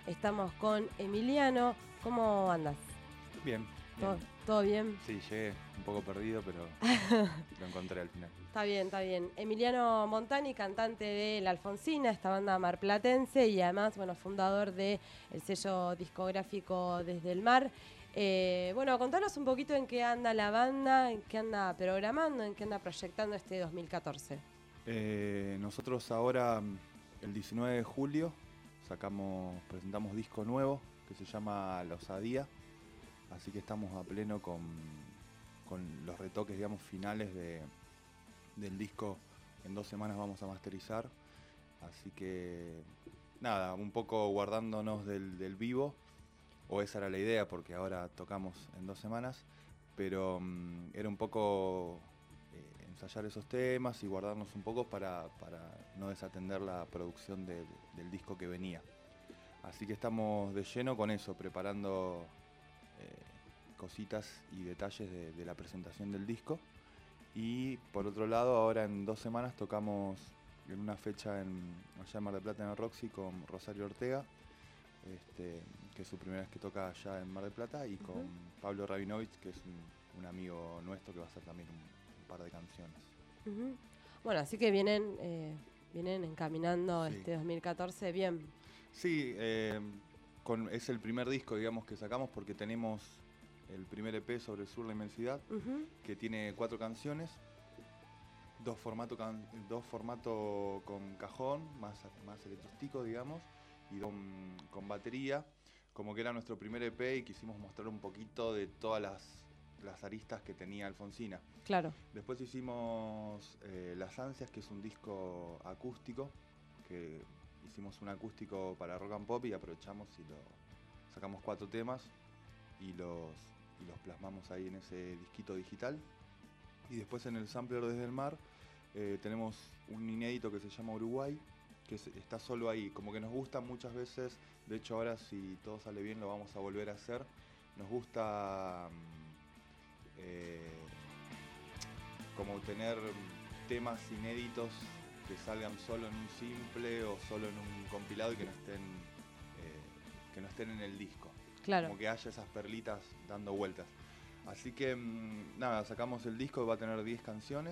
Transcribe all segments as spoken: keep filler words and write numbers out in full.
Estamos con Emiliano. ¿Cómo andas? Bien. ¿Todo, bien. todo bien? Sí, llegué un poco perdido, pero lo encontré al final. Está bien, está bien. Emiliano Montani, cantante de La Alfonsina, esta banda marplatense, y además, bueno, fundador del sello discográfico Desde el Mar. Eh, bueno, contanos un poquito en qué anda la banda, en qué anda programando, en qué anda proyectando este dos mil catorce. Eh, nosotros ahora, el diecinueve de julio, sacamos, presentamos disco nuevo que se llama La Osadía. Así que estamos a pleno con, con los retoques, digamos, finales de, del disco. En dos semanas vamos a masterizar. Así que, nada, un poco guardándonos del, del vivo. O esa era la idea, porque ahora tocamos en dos semanas. Pero um, era un poco eh, ensayar esos temas y guardarnos un poco para, para no desatender la producción del, del disco que venía. Así que estamos de lleno con eso, preparando Eh, cositas y detalles de, de la presentación del disco. Y por otro lado, ahora en dos semanas tocamos en una fecha en, allá en Mar del Plata, en el Roxy, con Rosario Ortega, este, que es su primera vez que toca allá en Mar del Plata, y con Uh-huh. Pablo Rabinovich, que es un, un amigo nuestro que va a hacer también un, un par de canciones. Uh-huh. Bueno, así que vienen, eh, vienen encaminando Sí. este dos mil catorce bien. Sí, eh, con, es el primer disco, digamos, que sacamos porque tenemos el primer E P Sobre el Sur, la Inmensidad, Uh-huh. que tiene cuatro canciones, dos formatos can, dos formato con cajón, más, más electróstico, digamos, y con, con batería, como que era nuestro primer E P y quisimos mostrar un poquito de todas las, las aristas que tenía Alfonsina. Claro. Después hicimos eh, Las Ansias, que es un disco acústico, que hicimos un acústico para rock and pop y aprovechamos y lo sacamos cuatro temas y los, y los plasmamos ahí en ese disquito digital. Y después en el sampler Desde el Mar eh, tenemos un inédito que se llama Uruguay, que es, está solo ahí, como que nos gusta muchas veces, de hecho ahora si todo sale bien lo vamos a volver a hacer, nos gusta eh, como tener temas inéditos que salgan solo en un simple o solo en un compilado y que no estén, eh, que no estén en el disco. Claro. Como que haya esas perlitas dando vueltas. Así que, mmm, nada, sacamos el disco, va a tener diez canciones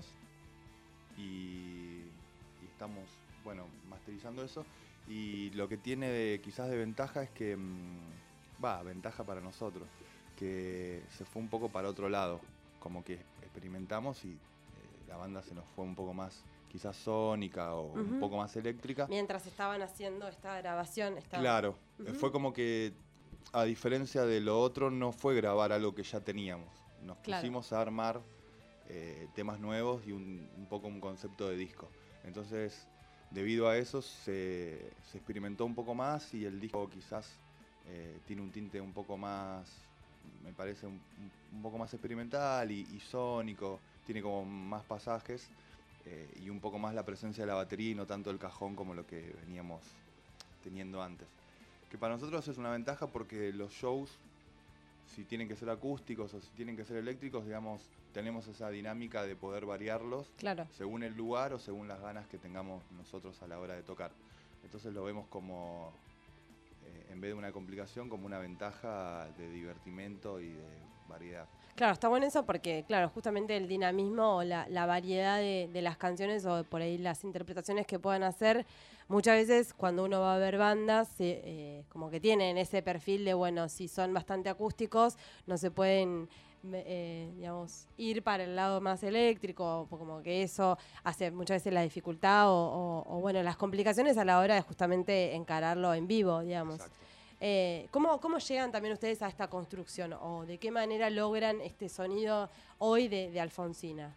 y, y estamos, bueno, masterizando eso. Y lo que tiene de, quizás de ventaja es que, va, mmm, ventaja para nosotros, que se fue un poco para otro lado. Como que experimentamos y eh, la banda se nos fue un poco más, quizás sónica o uh-huh. un poco más eléctrica. Mientras estaban haciendo esta grabación. Estaban... Claro, uh-huh. fue como que, a diferencia de lo otro, no fue grabar algo que ya teníamos. Nos claro. pusimos a armar eh, temas nuevos y un, un poco un concepto de disco. Entonces, debido a eso, se, se experimentó un poco más y el disco quizás eh, tiene un tinte un poco más, me parece, un, un poco más experimental y, y sónico. Tiene como más pasajes eh, y un poco más la presencia de la batería y no tanto el cajón como lo que veníamos teniendo antes. Que para nosotros es una ventaja porque los shows, si tienen que ser acústicos o si tienen que ser eléctricos, digamos, tenemos esa dinámica de poder variarlos claro. según el lugar o según las ganas que tengamos nosotros a la hora de tocar. Entonces lo vemos como, eh, en vez de una complicación, como una ventaja de divertimento y de variedad. Claro, está bueno eso porque, claro, justamente el dinamismo o la, la variedad de, de las canciones o por ahí las interpretaciones que puedan hacer, muchas veces cuando uno va a ver bandas, eh, como que tienen ese perfil de, bueno, si son bastante acústicos, no se pueden, eh, digamos, ir para el lado más eléctrico, como que eso hace muchas veces la dificultad o, o, o bueno, las complicaciones a la hora de justamente encararlo en vivo, digamos. Exacto. Eh, ¿cómo, ¿Cómo llegan también ustedes a esta construcción? ¿O de qué manera logran este sonido hoy de, de Alfonsina?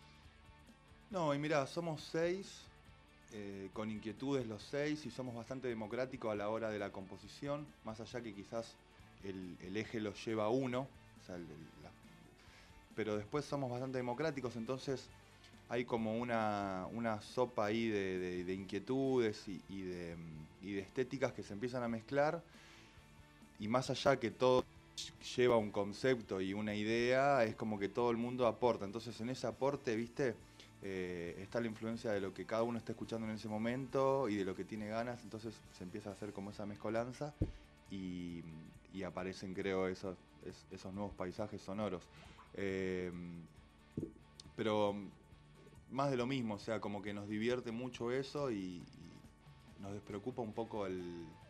No, y mirá, somos seis, eh, con inquietudes los seis, y somos bastante democráticos a la hora de la composición, más allá que quizás el, el eje lo lleva uno, o sea, el, el, la, pero después somos bastante democráticos, entonces hay como una, una sopa ahí de, de, de inquietudes y, y, de, y de estéticas que se empiezan a mezclar. Y más allá que todo lleva un concepto y una idea, es como que todo el mundo aporta. Entonces en ese aporte, viste, eh, está la influencia de lo que cada uno está escuchando en ese momento y de lo que tiene ganas. Entonces se empieza a hacer como esa mezcolanza y, y aparecen, creo, esos, es, esos nuevos paisajes sonoros. Eh, pero más de lo mismo, o sea, como que nos divierte mucho eso y, y nos despreocupa un poco el,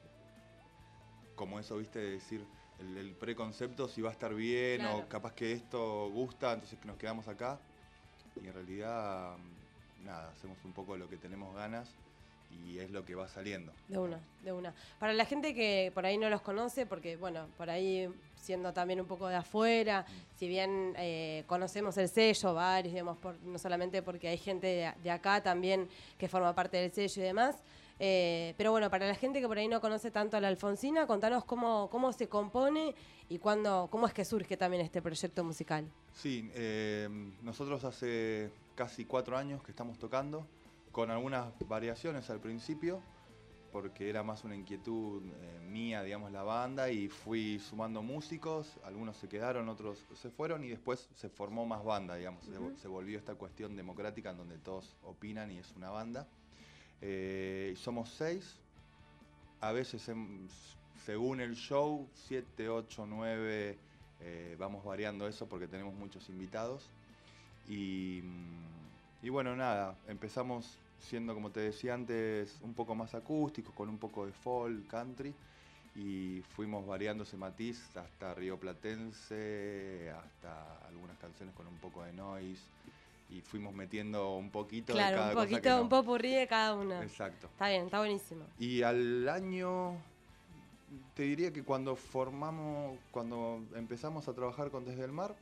como eso, viste, de decir el, el preconcepto, si va a estar bien, claro, o capaz que esto gusta, entonces que nos quedamos acá. Y en realidad, nada, hacemos un poco lo que tenemos ganas y es lo que va saliendo. De una, de una. Para la gente que por ahí no los conoce, porque bueno, por ahí siendo también un poco de afuera, mm. si bien eh, conocemos el sello, varios, digamos, por, no solamente porque hay gente de, de acá también que forma parte del sello y demás, eh, pero bueno, para la gente que por ahí no conoce tanto a la Alfonsina, contanos cómo, cómo se compone y cuándo, cómo es que surge también este proyecto musical. Sí, eh, nosotros hace casi cuatro años que estamos tocando, con algunas variaciones al principio, porque era más una inquietud eh, mía, digamos, la banda, y fui sumando músicos, algunos se quedaron, otros se fueron, y después se formó más banda, digamos, uh-huh. se, se volvió esta cuestión democrática en donde todos opinan y es una banda. Eh, somos seis, a veces en, según el show, siete, ocho, nueve, eh, vamos variando eso porque tenemos muchos invitados. Y, y bueno, nada, empezamos siendo, como te decía antes, un poco más acústicos, con un poco de folk, country, y fuimos variando ese matiz hasta rioplatense, hasta algunas canciones con un poco de noise, y fuimos metiendo un poquito claro, de cada un poquito, cosa que no. un popurrí de cada uno. Exacto. Está bien, está buenísimo. Y al año, te diría que cuando formamos, cuando empezamos a trabajar con Desde el Mar,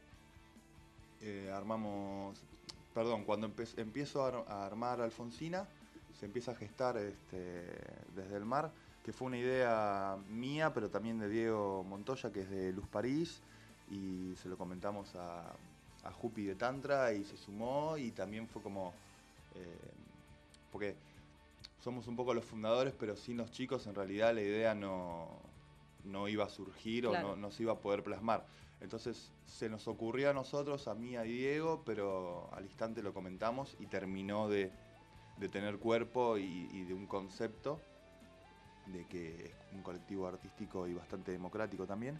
eh, armamos... Perdón, cuando empe- empiezo a, a armar Alfonsina, se empieza a gestar este, Desde el Mar, que fue una idea mía, pero también de Diego Montoya, que es de Luz París, y se lo comentamos a, a Jupi de Tantra, y se sumó, y también fue como... Eh, porque somos un poco los fundadores, pero sin los chicos en realidad la idea no, no iba a surgir, claro, o no, no se iba a poder plasmar. Entonces se nos ocurrió a nosotros, a mí, a Diego, pero al instante lo comentamos y terminó de, de tener cuerpo y, y de un concepto de que es un colectivo artístico y bastante democrático también.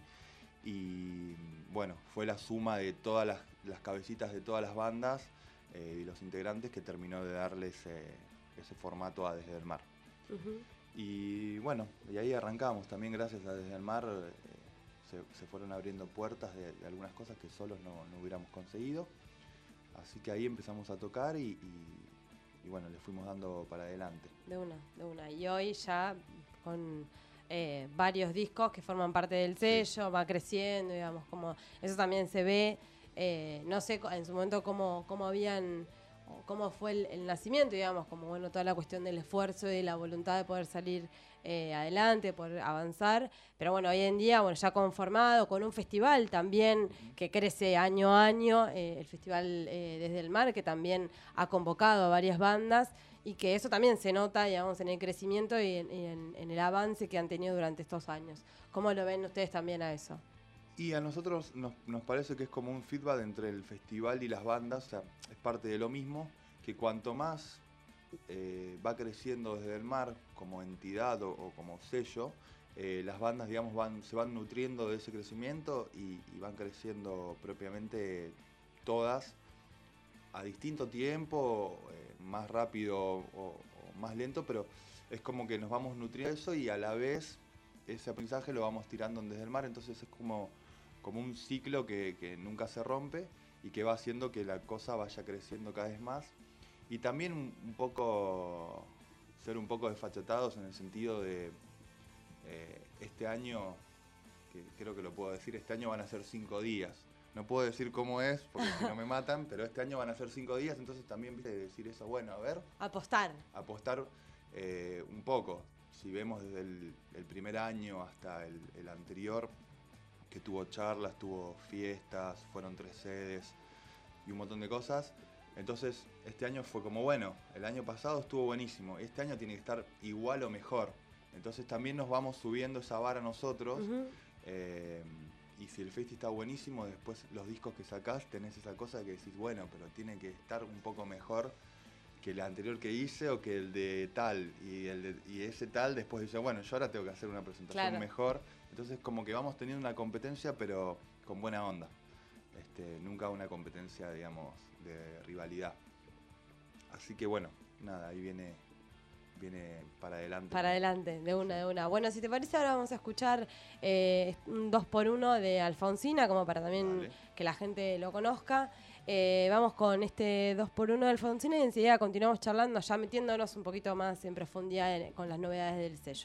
Y bueno, fue la suma de todas las, las cabecitas de todas las bandas eh, y los integrantes que terminó de darle ese, ese formato a Desde el Mar. Uh-huh. Y bueno, y ahí arrancamos. También gracias a Desde el Mar eh, se, se fueron abriendo puertas de, de algunas cosas que solos no, no hubiéramos conseguido. Así que ahí empezamos a tocar y, y, y bueno, le fuimos dando para adelante. De una, de una. Y hoy ya con eh, varios discos que forman parte del sello, sí, va creciendo, digamos, como eso también se ve. Eh, no sé en su momento cómo, cómo habían... cómo fue el, el nacimiento, digamos, como bueno, toda la cuestión del esfuerzo y de la voluntad de poder salir eh, adelante, poder avanzar, pero bueno, hoy en día, bueno, ya conformado, con un festival también que crece año a año, eh, el Festival eh, Desde el Mar, que también ha convocado a varias bandas, y que eso también se nota, digamos, en el crecimiento y en, y en, en el avance que han tenido durante estos años. ¿Cómo lo ven ustedes también a eso? Y a nosotros nos, nos parece que es como un feedback entre el festival y las bandas, o sea, es parte de lo mismo, que cuanto más eh, va creciendo Desde el Mar como entidad o, o como sello, eh, las bandas, digamos, van, se van nutriendo de ese crecimiento y, y van creciendo propiamente todas a distinto tiempo, eh, más rápido o, o más lento, pero es como que nos vamos nutriendo de eso y a la vez ese aprendizaje lo vamos tirando en Desde el Mar, entonces es como... como un ciclo que, que nunca se rompe y que va haciendo que la cosa vaya creciendo cada vez más. Y también un, un poco, ser un poco desfachatados en el sentido de eh, este año, que creo que lo puedo decir, este año van a ser cinco días. No puedo decir cómo es, porque si no me matan, pero este año van a ser cinco días, entonces también, viste, decir eso, bueno, a ver. Apostar. Apostar eh, un poco. Si vemos desde el, el primer año hasta el, el anterior, que tuvo charlas, tuvo fiestas, fueron tres sedes y un montón de cosas. Entonces, este año fue como, bueno, el año pasado estuvo buenísimo, este año tiene que estar igual o mejor. Entonces también nos vamos subiendo esa vara nosotros. Uh-huh. eh, y si el festi está buenísimo, después los discos que sacás tenés esa cosa que decís, bueno, pero tiene que estar un poco mejor que el anterior que hice o que el de tal. Y, el de, y ese tal después dice, bueno, yo ahora tengo que hacer una presentación claro. mejor. Entonces como que vamos teniendo una competencia, pero con buena onda. Este, nunca una competencia, digamos, de rivalidad. Así que bueno, nada, ahí viene, viene para adelante. Para adelante, de una, de una. Bueno, si te parece, ahora vamos a escuchar eh, un dos por uno de Alfonsina, como para también Dale. que la gente lo conozca. Eh, vamos con este dos por uno de Alfonsina y enseguida continuamos charlando, ya metiéndonos un poquito más en profundidad en, con las novedades del sello.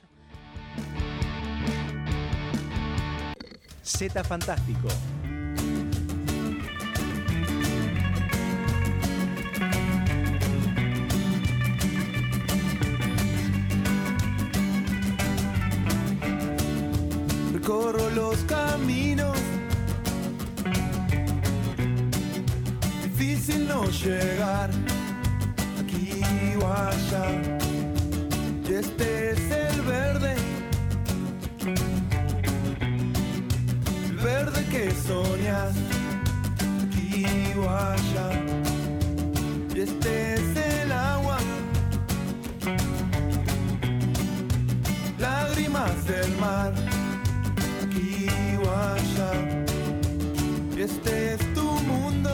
Z Fantástico. Recorro los caminos, difícil no llegar aquí o allá. Y este es el verde, el verde que soñas aquí o allá. Y este es el agua, lágrimas del mar. Y este es tu mundo,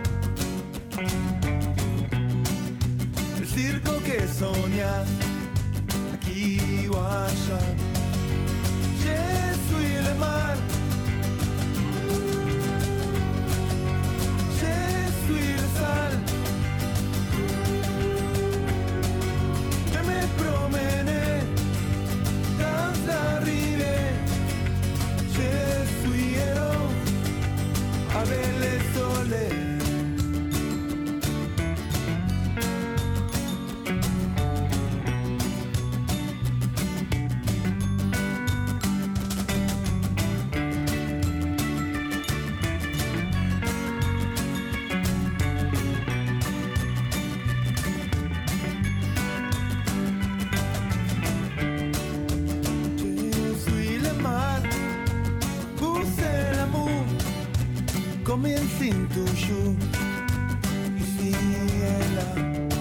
el circo que soñas aquí o allá. Yo soy el mar, yo soy el sal, que me promené dans la rivière. Je suis héros avec le soleil. Comienza en tu show y síguela.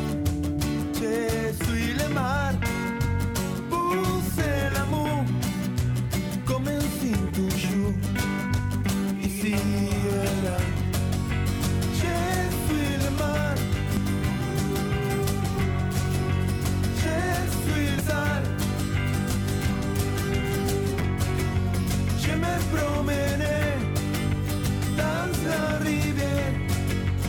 Je suis le mar, pousse l'amour. Comienza en tu show y síguela. Je suis le mar, je suis le sal. Je me promené dans la rivière.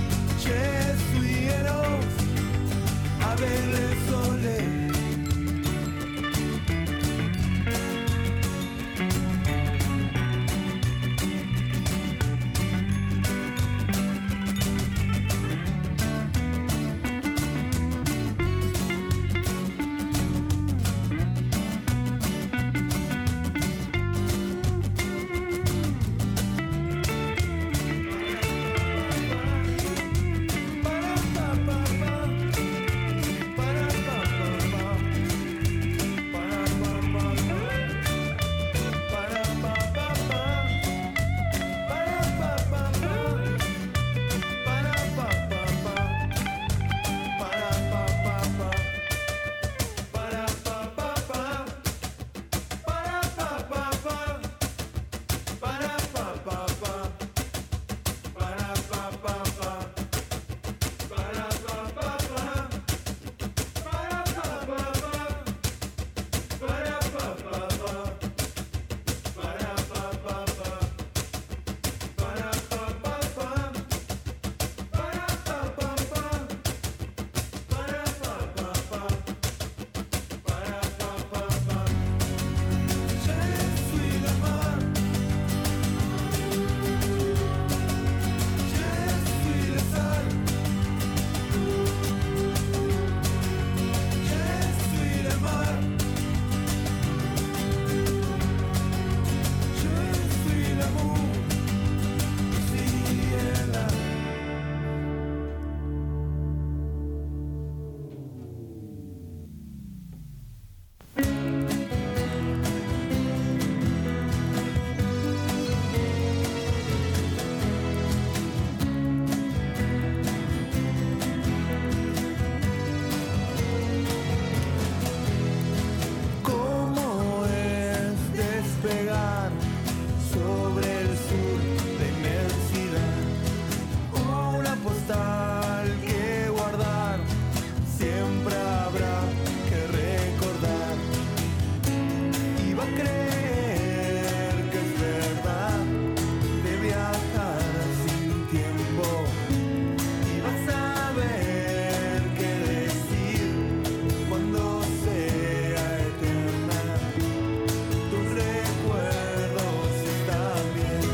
sobre el sur de inmensidad. Una postal que guardar, siempre habrá que recordar. Y va a creer que es verdad de viajar sin tiempo. Y vas a ver qué decir cuando sea eterna. Tus recuerdos están bien.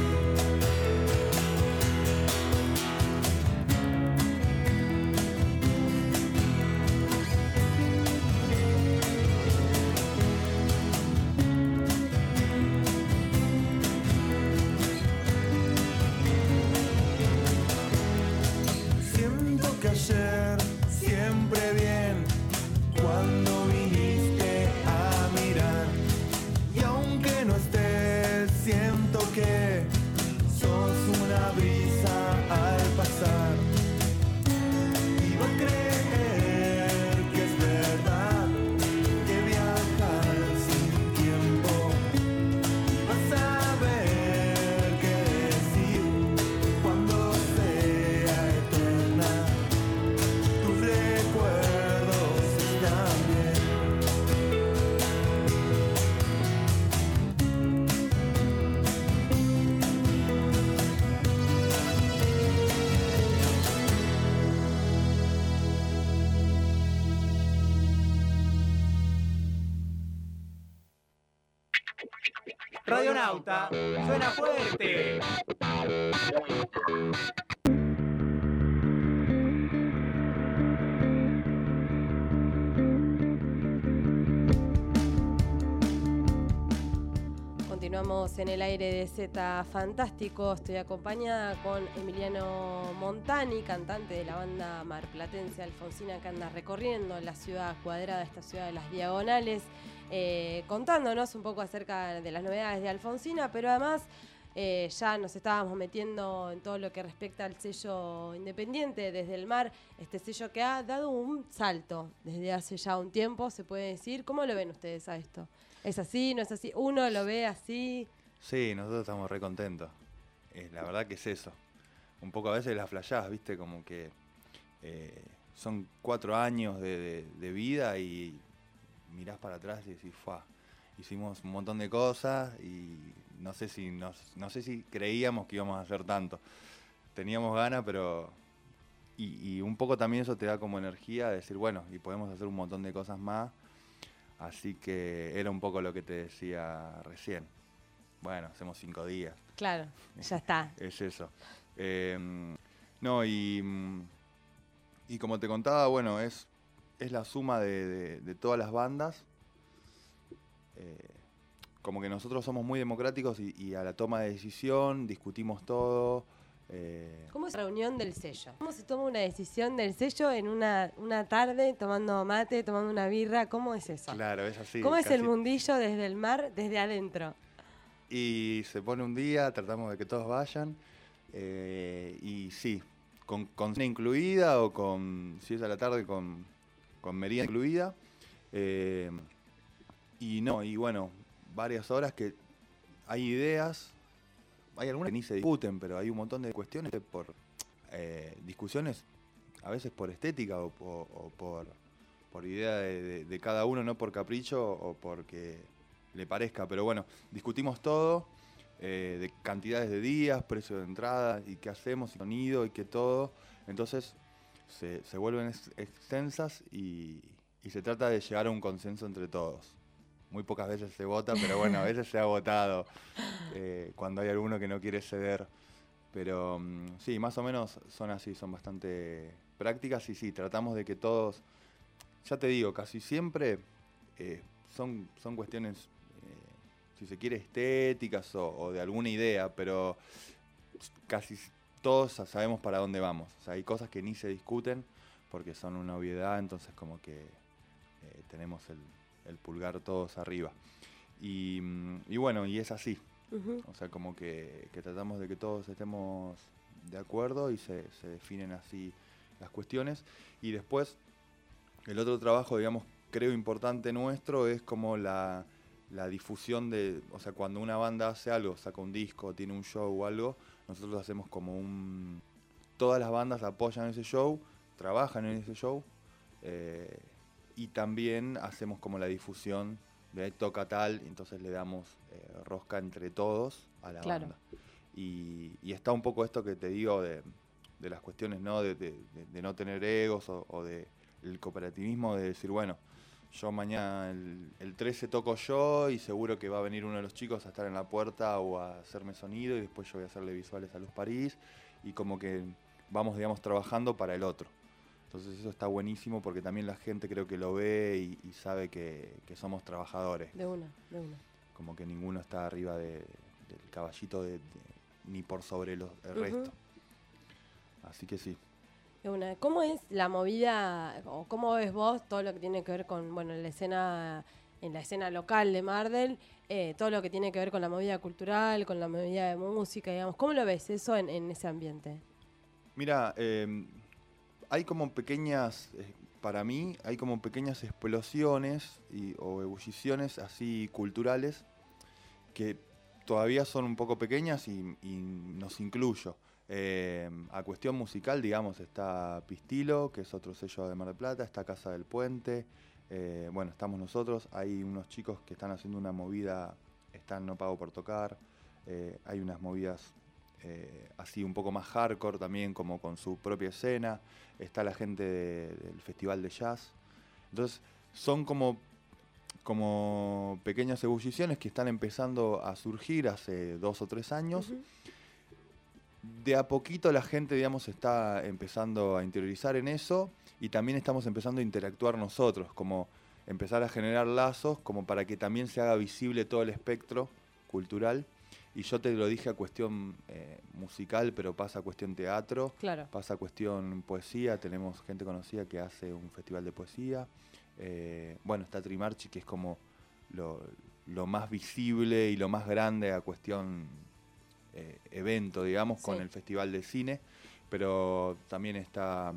Siento que ayer siempre bien, cuando viniste a mirar. Y aunque no estés, siento que sos una brisa al pasar. Y va a creer que es verdad que viajar sin tiempo. Y vas a ver qué decir cuando sea eterna. Tus recuerdos están bien. Radionauta, suena fuerte. Continuamos en el aire de Z Fantástico. Estoy acompañada con Emiliano Montani, cantante de la banda marplatense Alfonsina, que anda recorriendo la ciudad cuadrada, esta ciudad de las diagonales, eh, contándonos un poco acerca de las novedades de Alfonsina, pero además eh, ya nos estábamos metiendo en todo lo que respecta al sello independiente Desde el Mar, este sello que ha dado un salto desde hace ya un tiempo, se puede decir. ¿Cómo lo ven ustedes a esto? ¿Es así? ¿No es así? ¿Uno lo ve así? Sí, nosotros estamos re contentos. Eh, la verdad que es eso. Un poco a veces las flayás, ¿viste? Como que eh, son cuatro años de, de, de vida y mirás para atrás y decís, ¡fua! Hicimos un montón de cosas y no sé si nos, no sé si creíamos que íbamos a hacer tanto. Teníamos ganas, pero... Y, y un poco también eso te da como energía de decir, bueno, y podemos hacer un montón de cosas más. Así que era un poco lo que te decía recién. Bueno, hacemos cinco días. Claro, ya está. Es eso. Eh, no, y, y como te contaba, bueno, es, es la suma de, de, de todas las bandas. Eh, como que nosotros somos muy democráticos y, y a la toma de decisión discutimos todo. Eh, ¿Cómo es la reunión del sello? ¿Cómo se toma una decisión del sello en una, una tarde tomando mate, tomando una birra? ¿Cómo es eso? Claro, es así. ¿Cómo es casi. el mundillo desde el mar, desde adentro? Y se pone un día, tratamos de que todos vayan. Eh, y sí, con, con cena incluida o con, si es a la tarde, con, con merienda incluida. Eh, y no, y bueno, varias horas que hay ideas. Hay algunas que ni se discuten, pero hay un montón de cuestiones por eh, discusiones, a veces por estética o, o, o por, por idea de, de, de cada uno, no por capricho o porque le parezca. Pero bueno, discutimos todo, eh, de cantidades de días, precio de entrada y qué hacemos, y sonido y qué todo. Entonces se, se vuelven ex, extensas y, y se trata de llegar a un consenso entre todos. Muy pocas veces se vota, pero bueno, a veces se ha votado eh, cuando hay alguno que no quiere ceder. Pero um, sí, más o menos son así, son bastante prácticas y sí, tratamos de que todos, ya te digo, casi siempre eh, son, son cuestiones, eh, si se quiere, estéticas o, o de alguna idea, pero casi todos sabemos para dónde vamos. O sea, hay cosas que ni se discuten porque son una obviedad, entonces como que eh, tenemos el... el pulgar todos arriba. Y, y bueno, y es así. Uh-huh. O sea, como que, que tratamos de que todos estemos de acuerdo y se, se definen así las cuestiones. Y después, el otro trabajo, digamos, creo importante nuestro es como la, la difusión de, o sea, cuando una banda hace algo, saca un disco, tiene un show o algo, nosotros hacemos como un... Todas las bandas apoyan ese show, trabajan en ese show, eh, y también hacemos como la difusión de toca tal, entonces le damos eh, rosca entre todos a la Claro. banda. Y, y está un poco esto que te digo de, de las cuestiones, ¿no? De, de, de, de no tener egos o, o de el cooperativismo, de decir, bueno, yo mañana el, el trece toco yo y seguro que va a venir uno de los chicos a estar en la puerta o a hacerme sonido y después yo voy a hacerle visuales a Luz París y como que vamos, digamos, trabajando para el otro. Entonces eso está buenísimo porque también la gente creo que lo ve y, y sabe que, que somos trabajadores. De una, de una. Como que ninguno está arriba de, del caballito de, de, ni por sobre los, el Ujú. resto. Así que sí. De una. ¿Cómo es la movida, o cómo ves vos todo lo que tiene que ver con, bueno, la escena, en la escena local de Mar del, eh, todo lo que tiene que ver con la movida cultural, con la movida de música, digamos? ¿Cómo lo ves eso en, en ese ambiente? Mira, eh, hay como pequeñas, eh, para mí, hay como pequeñas explosiones y, o ebulliciones así culturales que todavía son un poco pequeñas y, y nos incluyo. Eh, a cuestión musical, digamos, está Pistilo, que es otro sello de Mar del Plata, está Casa del Puente, eh, bueno, estamos nosotros, hay unos chicos que están haciendo una movida, están No Pago por Tocar, eh, hay unas movidas eh, así un poco más hardcore también, como con su propia escena, está la gente de, del Festival de Jazz, entonces son como, como pequeñas ebulliciones que están empezando a surgir hace dos o tres años. Ujú. De a poquito la gente, digamos, está empezando a interiorizar en eso y también estamos empezando a interactuar nosotros, como empezar a generar lazos, como para que también se haga visible todo el espectro cultural. Y yo te lo dije a cuestión eh, musical, pero pasa a cuestión teatro, Claro. pasa a cuestión poesía, tenemos gente conocida que hace un festival de poesía. Eh, bueno, está Trimarchi, que es como lo, lo más visible y lo más grande a cuestión... Eh, evento, digamos, con Sí. el Festival de Cine, pero también está,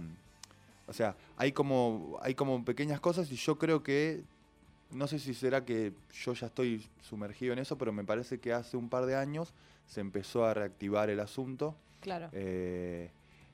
o sea, hay como, hay como pequeñas cosas y yo creo que, no sé si será que yo ya estoy sumergido en eso, pero me parece que hace un par de años se empezó a reactivar el asunto, Claro. eh,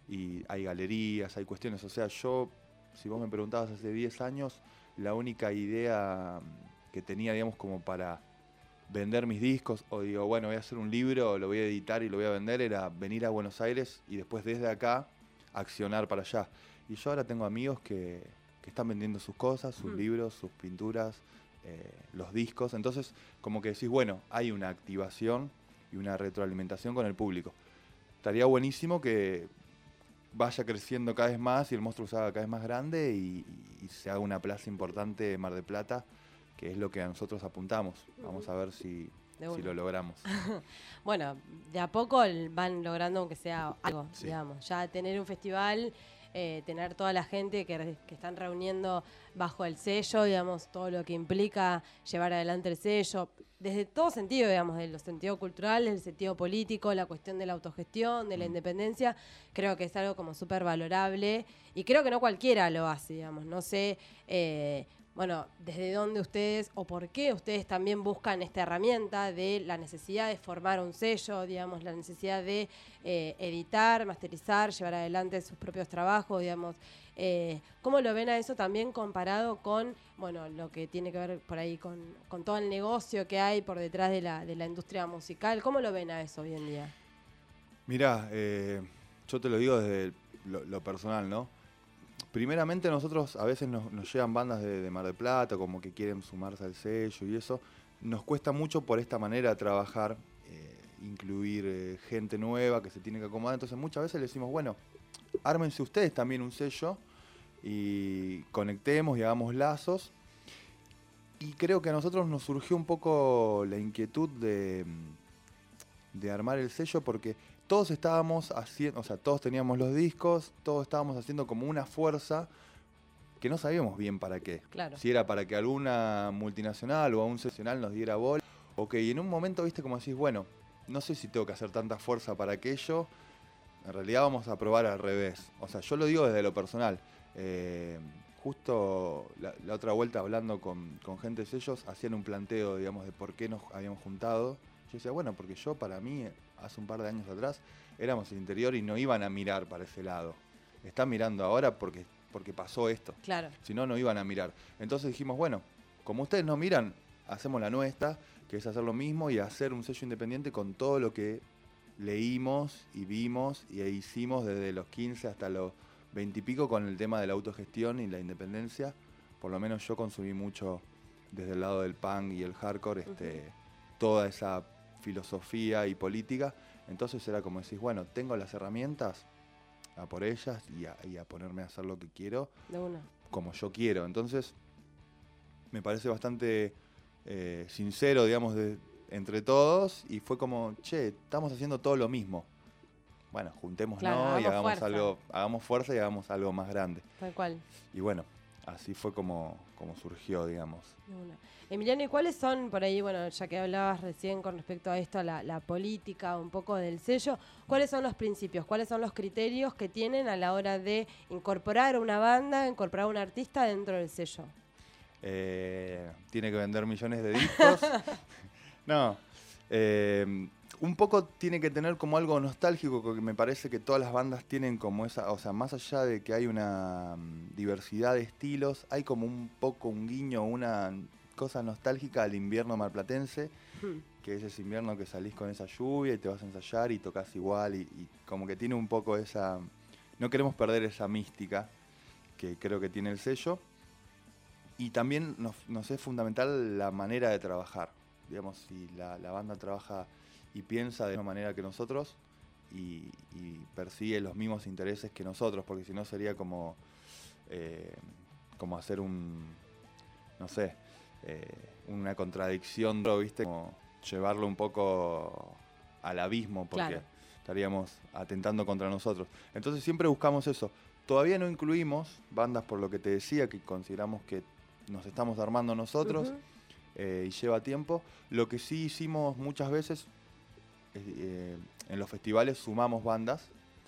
y hay galerías, hay cuestiones, o sea, yo, si vos me preguntabas hace diez años, la única idea que tenía, digamos, como para vender mis discos, o digo, bueno, voy a hacer un libro, lo voy a editar y lo voy a vender, era venir a Buenos Aires y después desde acá accionar para allá. Y yo ahora tengo amigos que, que están vendiendo sus cosas, sus Mm. libros, sus pinturas, eh, los discos. Entonces, como que decís, bueno, hay una activación y una retroalimentación con el público. Estaría buenísimo que vaya creciendo cada vez más y el monstruo se haga cada vez más grande y, y- y se haga una plaza importante de Mar del Plata, que es lo que a nosotros apuntamos. Vamos a ver si, De si una. lo logramos. Bueno, de a poco el- van logrando aunque sea algo, Sí. digamos. Ya tener un festival, eh, tener toda la gente que, re- que están reuniendo bajo el sello, digamos, todo lo que implica llevar adelante el sello, desde todo sentido, digamos, del sentido cultural, del sentido político, la cuestión de la autogestión, de la Mm. independencia, creo que es algo como súper valorable y creo que no cualquiera lo hace, digamos. No sé... eh, Bueno, ¿desde dónde ustedes o por qué ustedes también buscan esta herramienta de la necesidad de formar un sello, digamos, la necesidad de eh, editar, masterizar, llevar adelante sus propios trabajos, digamos? Eh, ¿Cómo lo ven a eso también comparado con, bueno, lo que tiene que ver por ahí con, con todo el negocio que hay por detrás de la, de la industria musical? ¿Cómo lo ven a eso hoy en día? Mirá, eh, yo te lo digo desde lo, lo personal, ¿no? Primeramente nosotros a veces nos, nos llegan bandas de, de Mar del Plata, como que quieren sumarse al sello y eso. Nos cuesta mucho por esta manera de trabajar, eh, incluir eh, gente nueva que se tiene que acomodar. Entonces muchas veces le decimos, bueno, ármense ustedes también un sello y conectemos y hagamos lazos. Y creo que a nosotros nos surgió un poco la inquietud de, de armar el sello porque todos estábamos haciendo, o sea, todos teníamos los discos, todos estábamos haciendo como una fuerza que no sabíamos bien para qué. Claro. Si era para que alguna multinacional o a un sesional nos diera bola. Ok, y en un momento, viste, como decís, bueno, no sé si tengo que hacer tanta fuerza para aquello. En realidad vamos a probar al revés. O sea, yo lo digo desde lo personal. Eh, justo la, la otra vuelta hablando con, con gente de sellos, hacían un planteo, digamos, de por qué nos habíamos juntado. Yo decía, bueno, porque yo para mí, hace un par de años atrás, éramos el interior y no iban a mirar para ese lado. Están mirando ahora porque, porque pasó esto. Claro. Si no, no iban a mirar. Entonces dijimos, bueno, como ustedes no miran, hacemos la nuestra, que es hacer lo mismo y hacer un sello independiente con todo lo que leímos y vimos y hicimos desde los quince hasta los veinte y pico con el tema de la autogestión y la independencia. Por lo menos yo consumí mucho desde el lado del punk y el hardcore, este, uh-huh. toda esa filosofía y política. Entonces era como decís, bueno, tengo las herramientas, a por ellas y a, y a ponerme a hacer lo que quiero, de una. como yo quiero. Entonces me parece bastante eh, sincero, digamos, de, entre todos, y fue como, che, estamos haciendo todo lo mismo. Bueno, juntémonos claro, y hagamos hagamos fuerza. algo, hagamos fuerza y hagamos algo más grande. Tal cual. Y bueno, así fue como, como surgió, digamos. De una. Emiliano, ¿y cuáles son, por ahí, bueno, ya que hablabas recién con respecto a esto, a la, la política, un poco del sello, cuáles son los principios, cuáles son los criterios que tienen a la hora de incorporar una banda, incorporar un artista dentro del sello? Eh, tiene que vender millones de discos. No, eh, un poco tiene que tener como algo nostálgico, porque me parece que todas las bandas tienen como esa, o sea, más allá de que hay una um, diversidad de estilos, hay como un poco un guiño, una cosa nostálgica al invierno marplatense, hmm. que es ese invierno que salís con esa lluvia y te vas a ensayar y tocas igual, y, y como que tiene un poco esa, no queremos perder esa mística que creo que tiene el sello. Y también nos, nos es fundamental la manera de trabajar. Digamos, si la, la banda trabaja y piensa de la misma manera que nosotros y, y persigue los mismos intereses que nosotros, porque si no sería como, eh, como hacer un, no sé, eh, una contradicción, ¿viste? Como llevarlo un poco al abismo, porque claro. estaríamos atentando contra nosotros. Entonces siempre buscamos eso. Todavía no incluimos bandas, por lo que te decía, que consideramos que nos estamos armando nosotros, uh-huh. eh, y lleva tiempo. Lo que sí hicimos muchas veces, eh, en los festivales sumamos bandas,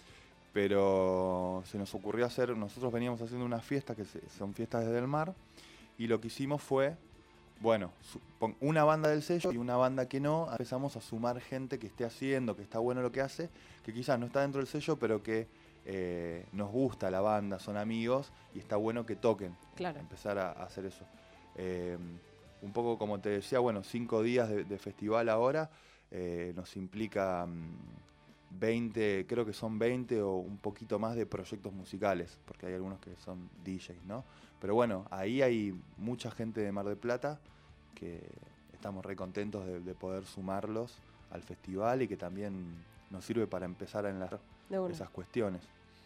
pero se nos ocurrió hacer, nosotros veníamos haciendo unas fiestas que se, son fiestas desde el mar, y lo que hicimos fue, bueno, su, una banda del sello y una banda que no, empezamos a sumar gente que esté haciendo, que está bueno lo que hace, que quizás no está dentro del sello, pero que Eh, nos gusta la banda, son amigos y está bueno que toquen. Claro. Empezar a, a hacer eso. Eh, un poco como te decía, bueno, cinco días de, de festival ahora eh, nos implica um, veinte, creo que son veinte o un poquito más de proyectos musicales, porque hay algunos que son D Js, ¿no? Pero bueno, ahí hay mucha gente de Mar del Plata que estamos re contentos de, de poder sumarlos al festival y que también nos sirve para empezar a enlazar esas cuestiones.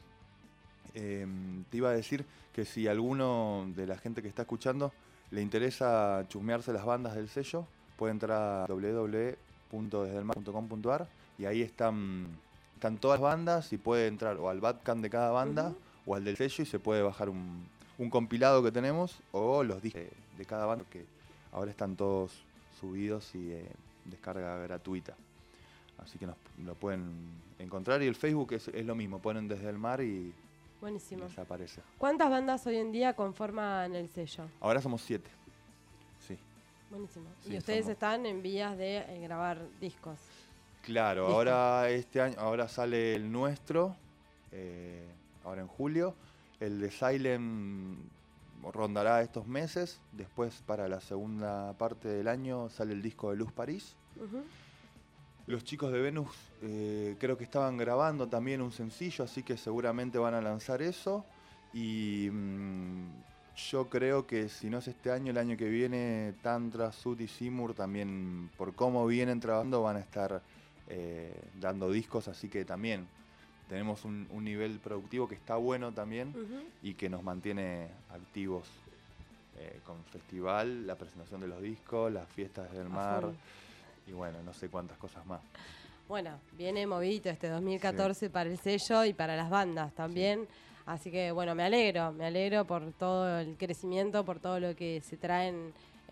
Eh, te iba a decir que si alguno de la gente que está escuchando le interesa chusmearse las bandas del sello, puede entrar a doble u doble u doble u punto desde el mar punto com punto a r y ahí están, están todas las bandas y puede entrar o al Bandcamp de cada banda uh-huh. o al del sello y se puede bajar un, un compilado que tenemos o los discos de, de cada banda, que ahora están todos subidos y eh, descarga gratuita. Así que nos lo pueden encontrar y el Facebook es, es lo mismo, ponen Desde el Mar y, buenísimo. y les aparece. ¿Cuántas bandas hoy en día conforman el sello? Ahora somos siete. Sí. Buenísimo. Sí, y ustedes somos... están en vías de eh, grabar discos. Claro, ¿Disco? ahora este año, ahora sale el nuestro, eh, ahora en julio. El de Silent rondará estos meses. Después, para la segunda parte del año, sale el disco de Luz París. Uh-huh. Los chicos de Venus eh, creo que estaban grabando también un sencillo, así que seguramente van a lanzar eso. Y mmm, yo creo que si no es este año, el año que viene, Tantra, Sud y Simur también, por cómo vienen trabajando, van a estar eh, dando discos, así que también tenemos un, un nivel productivo que está bueno también uh-huh. y que nos mantiene activos eh, con el festival, la presentación de los discos, las fiestas del mar. Y bueno, no sé cuántas cosas más. Bueno, viene movidito este dos mil catorce sí. para el sello y para las bandas también. Sí. Así que bueno, me alegro, me alegro por todo el crecimiento, por todo lo que se traen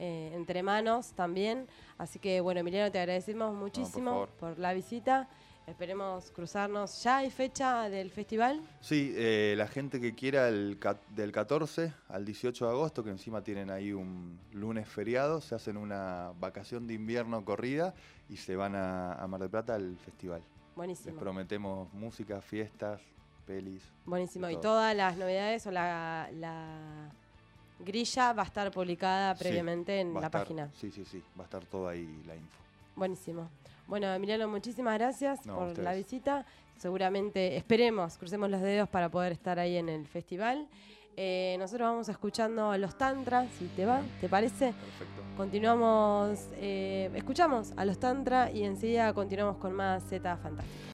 eh, entre manos también. Así que bueno, Emiliano, te agradecemos muchísimo No, por por la visita. Esperemos cruzarnos. ¿Ya hay fecha del festival? Sí, eh, la gente que quiera el ca- del catorce al dieciocho de agosto, que encima tienen ahí un lunes feriado, se hacen una vacación de invierno corrida y se van a, a Mar del Plata al festival. Les Buenísimo. prometemos música, fiestas, pelis. Buenísimo. de Y todo. todas las novedades o la, la grilla va a estar publicada Sí, previamente en va a la estar- página. Sí, sí, sí, va a estar toda ahí la info. Buenísimo. Bueno, Emiliano, muchísimas gracias No, por ustedes. la visita. Seguramente, esperemos, crucemos los dedos para poder estar ahí en el festival. Eh, nosotros vamos escuchando a los Tantra, si te va, ¿te parece? Perfecto. Continuamos, eh, escuchamos a los Tantra y enseguida continuamos con más Z Fantástico.